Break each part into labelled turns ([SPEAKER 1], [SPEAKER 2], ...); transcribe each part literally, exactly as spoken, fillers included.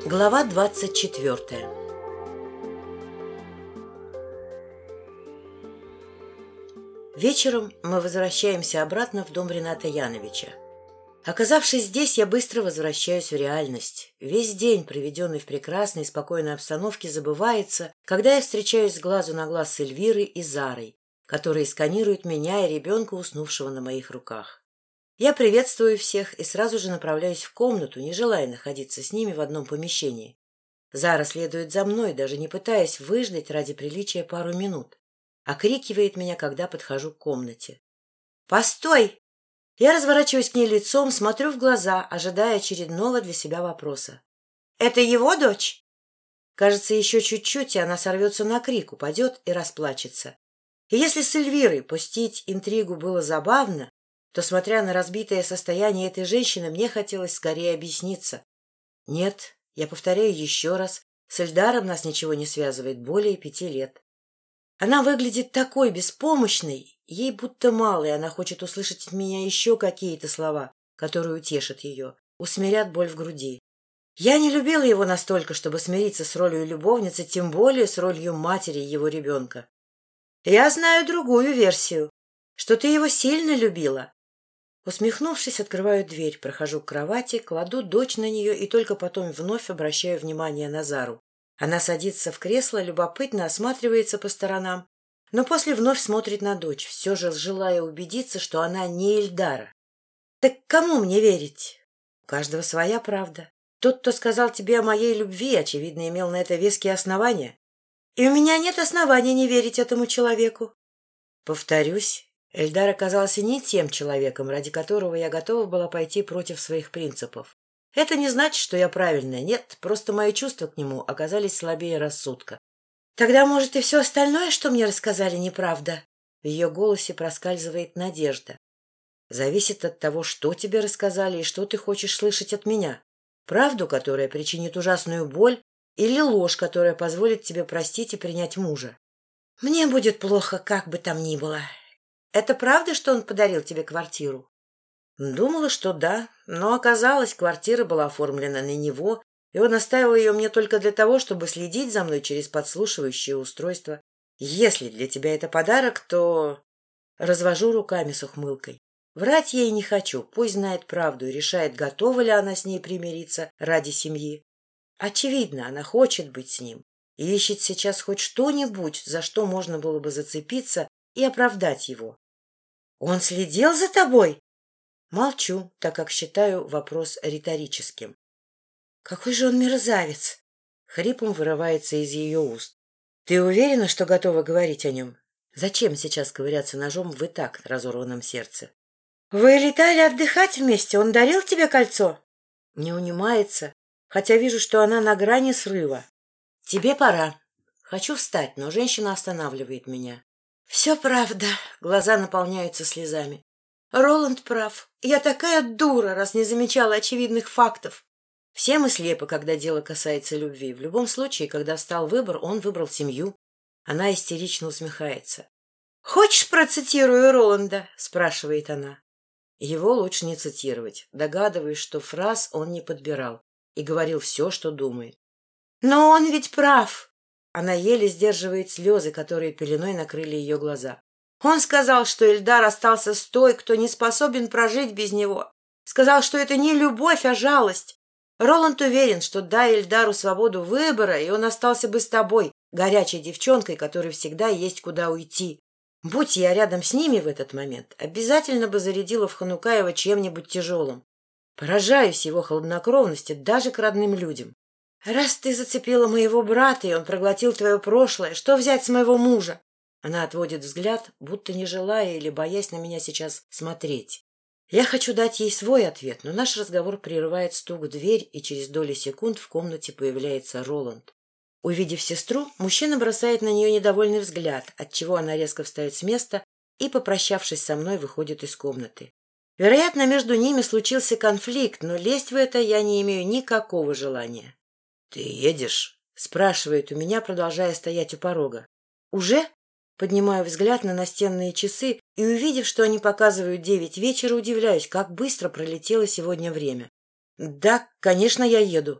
[SPEAKER 1] Глава двадцать четвертая. Вечером мы возвращаемся обратно в дом Рената Яновича. Оказавшись здесь, я быстро возвращаюсь в реальность. Весь день, проведенный в прекрасной, спокойной обстановке, забывается, когда я встречаюсь с глазу на глаз с Эльвирой и Зарой, которые сканируют меня и ребенка, уснувшего на моих руках. Я приветствую всех и сразу же направляюсь в комнату, не желая находиться с ними в одном помещении. Зара следует за мной, даже не пытаясь выждать ради приличия пару минут. Окрикивает меня, когда подхожу к комнате. «Постой!» Я разворачиваюсь к ней лицом, смотрю в глаза, ожидая очередного для себя вопроса. «Это его дочь?» Кажется, еще чуть-чуть, и она сорвется на крик, упадет и расплачется. И если с Эльвирой пустить интригу было забавно, то, смотря на разбитое состояние этой женщины, мне хотелось скорее объясниться. Нет, я повторяю еще раз, с Эльдаром нас ничего не связывает более пяти лет. Она выглядит такой беспомощной, ей будто мало, и она хочет услышать от меня еще какие-то слова, которые утешат ее, усмирят боль в груди. Я не любила его настолько, чтобы смириться с ролью любовницы, тем более с ролью матери его ребенка. Я знаю другую версию, что ты его сильно любила. Усмехнувшись, открываю дверь, прохожу к кровати, кладу дочь на нее и только потом вновь обращаю внимание на Зару. Она садится в кресло, любопытно осматривается по сторонам, но после вновь смотрит на дочь, все же желая убедиться, что она не Эльдара. Так кому мне верить? У каждого своя правда. Тот, кто сказал тебе о моей любви, очевидно, имел на это веские основания. И у меня нет оснований не верить этому человеку. Повторюсь, Эльдар оказался не тем человеком, ради которого я готова была пойти против своих принципов. Это не значит, что я правильная, нет, просто мои чувства к нему оказались слабее рассудка. Тогда, может, и все остальное, что мне рассказали, неправда? В ее голосе проскальзывает надежда. Зависит от того, что тебе рассказали и что ты хочешь слышать от меня. Правду, которая причинит ужасную боль, или ложь, которая позволит тебе простить и принять мужа. Мне будет плохо, как бы там ни было. Это правда, что он подарил тебе квартиру? Думала, что да, но оказалось, квартира была оформлена на него, и он оставил ее мне только для того, чтобы следить за мной через подслушивающее устройство. Если для тебя это подарок, то... Развожу руками с ухмылкой. Врать ей не хочу, пусть знает правду и решает, готова ли она с ней примириться ради семьи. Очевидно, она хочет быть с ним и ищет сейчас хоть что-нибудь, за что можно было бы зацепиться и оправдать его. «Он следил за тобой?» Молчу, так как считаю вопрос риторическим. «Какой же он мерзавец!» Хрипом вырывается из ее уст. «Ты уверена, что готова говорить о нем? Зачем сейчас ковыряться ножом в и так разорванном сердце?» «Вы летали отдыхать вместе? Он дарил тебе кольцо?» Не унимается, хотя вижу, что она на грани срыва. «Тебе пора». Хочу встать, но женщина останавливает меня. «Все правда», — глаза наполняются слезами. «Роланд прав. Я такая дура, раз не замечала очевидных фактов. Все мы слепы, когда дело касается любви. В любом случае, когда встал выбор, он выбрал семью». Она истерично усмехается. «Хочешь, процитирую Роланда?» — спрашивает она. Его лучше не цитировать. Догадываюсь, что фраз он не подбирал и говорил все, что думает. «Но он ведь прав!» Она еле сдерживает слезы, которые пеленой накрыли ее глаза. «Он сказал, что Эльдар остался с той, кто не способен прожить без него. Сказал, что это не любовь, а жалость. Роланд уверен, что дай Эльдару свободу выбора, и он остался бы с тобой, горячей девчонкой, которой всегда есть куда уйти. Будь я рядом с ними в этот момент, обязательно бы зарядила в Ханукаева чем-нибудь тяжелым. Поражаюсь его хладнокровности даже к родным людям. Раз ты зацепила моего брата, и он проглотил твое прошлое, что взять с моего мужа?» Она отводит взгляд, будто не желая или боясь на меня сейчас смотреть. Я хочу дать ей свой ответ, но наш разговор прерывает стук в дверь, и через доли секунд в комнате появляется Роланд. Увидев сестру, мужчина бросает на нее недовольный взгляд, отчего она резко встает с места и, попрощавшись со мной, выходит из комнаты. Вероятно, между ними случился конфликт, но лезть в это я не имею никакого желания. «Ты едешь?» — спрашивает у меня, продолжая стоять у порога. «Уже?» Поднимаю взгляд на настенные часы и, увидев, что они показывают девять вечера, удивляюсь, как быстро пролетело сегодня время. «Да, конечно, я еду».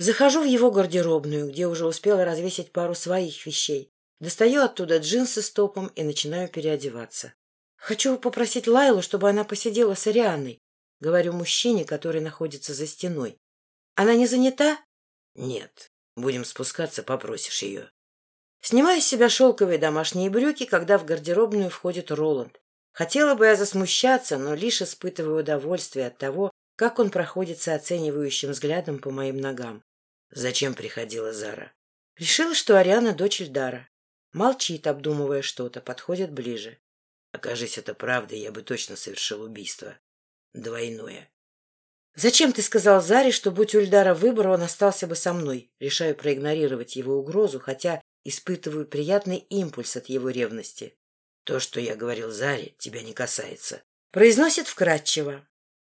[SPEAKER 1] Захожу в его гардеробную, где уже успела развесить пару своих вещей. Достаю оттуда джинсы с топом и начинаю переодеваться. Хочу попросить Лайлу, чтобы она посидела с Арианной. Говорю мужчине, который находится за стеной. Она не занята? Нет. Будем спускаться, попросишь ее. Снимаю с себя шелковые домашние брюки, когда в гардеробную входит Роланд. Хотела бы я засмущаться, но лишь испытываю удовольствие от того, как он проходится оценивающим взглядом по моим ногам. Зачем приходила Зара? Решила, что Ариана дочь Эльдара. Молчит, обдумывая что-то, подходит ближе. Окажись это правдой, я бы точно совершил убийство. Двойное. Зачем ты сказал Заре, что, будь у Эльдара выбор, он остался бы со мной? Решаю проигнорировать его угрозу, хотя испытываю приятный импульс от его ревности. То, что я говорил Заре, тебя не касается. Произносит вкратчиво.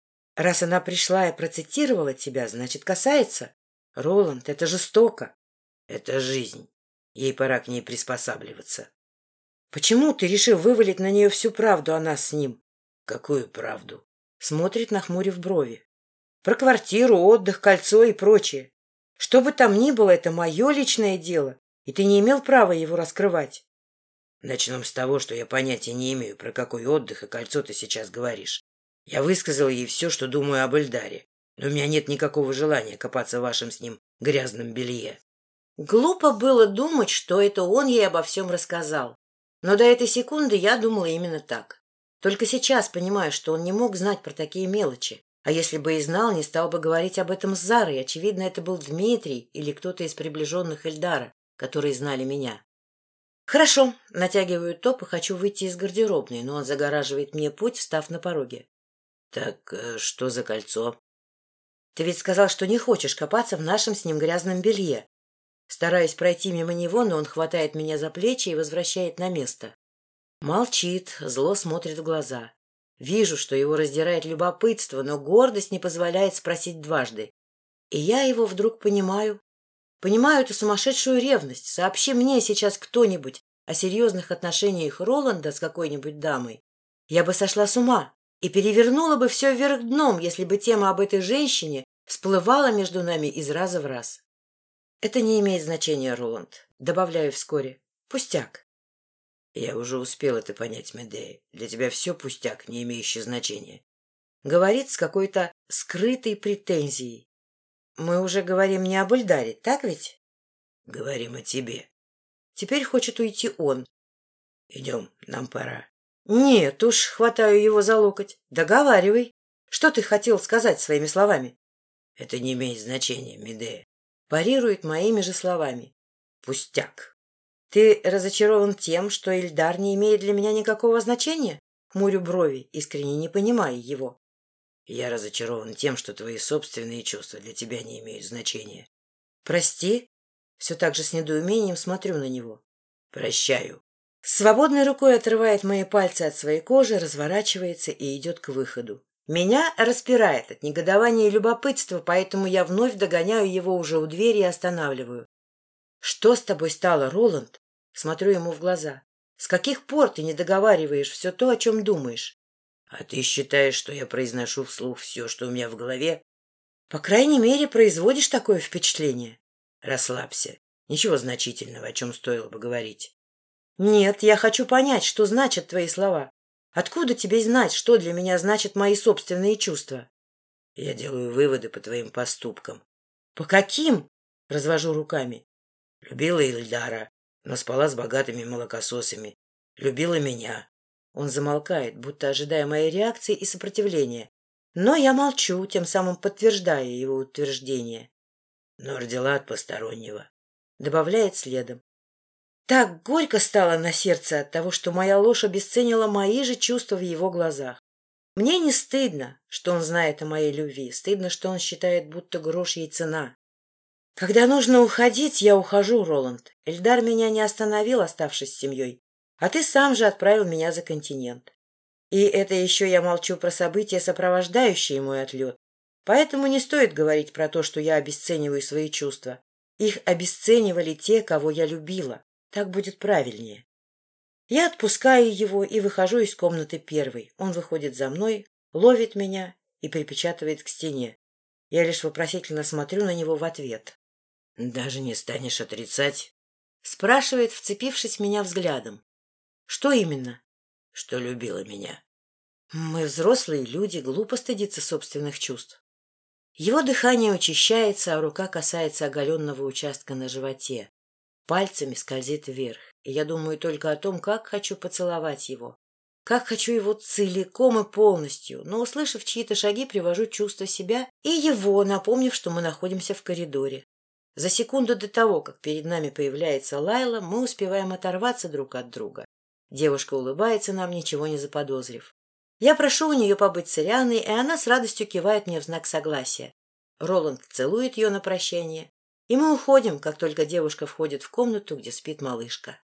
[SPEAKER 1] Раз она пришла и процитировала тебя, значит, касается. Роланд, это жестоко. Это жизнь. Ей пора к ней приспосабливаться. Почему ты решил вывалить на нее всю правду о нас с ним? Какую правду? Смотрит, нахмурив брови. Про квартиру, отдых, кольцо и прочее. Что бы там ни было, это мое личное дело, и ты не имел права его раскрывать. Начнем с того, что я понятия не имею, про какой отдых и кольцо ты сейчас говоришь. Я высказал ей все, что думаю об Эльдаре, но у меня нет никакого желания копаться в вашем с ним грязном белье. Глупо было думать, что это он ей обо всем рассказал. Но до этой секунды я думала именно так. Только сейчас понимаю, что он не мог знать про такие мелочи. А если бы и знал, не стал бы говорить об этом с Зарой. Очевидно, это был Дмитрий или кто-то из приближенных Эльдара, которые знали меня. Хорошо, натягиваю топ и хочу выйти из гардеробной, но он загораживает мне путь, встав на пороге. Так что за кольцо? Ты ведь сказал, что не хочешь копаться в нашем с ним грязном белье. Стараюсь пройти мимо него, но он хватает меня за плечи и возвращает на место. Молчит, зло смотрит в глаза. Вижу, что его раздирает любопытство, но гордость не позволяет спросить дважды. И я его вдруг понимаю. Понимаю эту сумасшедшую ревность. Сообщи мне сейчас кто-нибудь о серьезных отношениях Роланда с какой-нибудь дамой. Я бы сошла с ума и перевернула бы все вверх дном, если бы тема об этой женщине всплывала между нами из раза в раз. Это не имеет значения, Роланд. Добавляю вскоре. Пустяк. Я уже успел это понять, Медея. Для тебя все пустяк, не имеющий значения. Говорит с какой-то скрытой претензией. Мы уже говорим не об Эльдаре, так ведь? Говорим о тебе. Теперь хочет уйти он. Идем, нам пора. Нет уж, хватаю его за локоть. Договаривай. Что ты хотел сказать своими словами? Это не имеет значения, Медея. Парирует моими же словами. Пустяк. Ты разочарован тем, что Эльдар не имеет для меня никакого значения? Хмурю брови, искренне не понимая его. Я разочарован тем, что твои собственные чувства для тебя не имеют значения. Прости. Все так же с недоумением смотрю на него. Прощаю. Свободной рукой отрывает мои пальцы от своей кожи, разворачивается и идет к выходу. Меня распирает от негодования и любопытства, поэтому я вновь догоняю его уже у двери и останавливаю. — Что с тобой стало, Роланд? Смотрю ему в глаза. — С каких пор ты не договариваешь все то, о чем думаешь? — А ты считаешь, что я произношу вслух все, что у меня в голове? — По крайней мере, производишь такое впечатление. — Расслабься. Ничего значительного, о чем стоило бы говорить. — Нет, я хочу понять, что значат твои слова. Откуда тебе знать, что для меня значат мои собственные чувства? Я делаю выводы по твоим поступкам. По каким? Развожу руками. Любила Эльдара, но спала с богатыми молокососами. Любила меня. Он замолкает, будто ожидая моей реакции и сопротивления. Но я молчу, тем самым подтверждая его утверждение. Но родила от постороннего. Добавляет следом. Так горько стало на сердце от того, что моя ложь обесценила мои же чувства в его глазах. Мне не стыдно, что он знает о моей любви. Стыдно, что он считает, будто грош ей цена. Когда нужно уходить, я ухожу, Роланд. Эльдар меня не остановил, оставшись с семьей. А ты сам же отправил меня за континент. И это еще я молчу про события, сопровождающие мой отлет. Поэтому не стоит говорить про то, что я обесцениваю свои чувства. Их обесценивали те, кого я любила. Так будет правильнее. Я отпускаю его и выхожу из комнаты первой. Он выходит за мной, ловит меня и припечатывает к стене. Я лишь вопросительно смотрю на него в ответ. — Даже не станешь отрицать? — спрашивает, вцепившись в меня взглядом. — Что именно? — Что любила меня. Мы взрослые люди, глупо стыдиться собственных чувств. Его дыхание учащается, а рука касается оголенного участка на животе. Пальцами скользит вверх, и я думаю только о том, как хочу поцеловать его. Как хочу его целиком и полностью, но, услышав чьи-то шаги, привожу чувство себя и его, напомнив, что мы находимся в коридоре. За секунду до того, как перед нами появляется Лайла, мы успеваем оторваться друг от друга. Девушка улыбается нам, ничего не заподозрив. Я прошу у нее побыть с Ирианой, и она с радостью кивает мне в знак согласия. Роланд целует ее на прощание, и мы уходим, как только девушка входит в комнату, где спит малышка.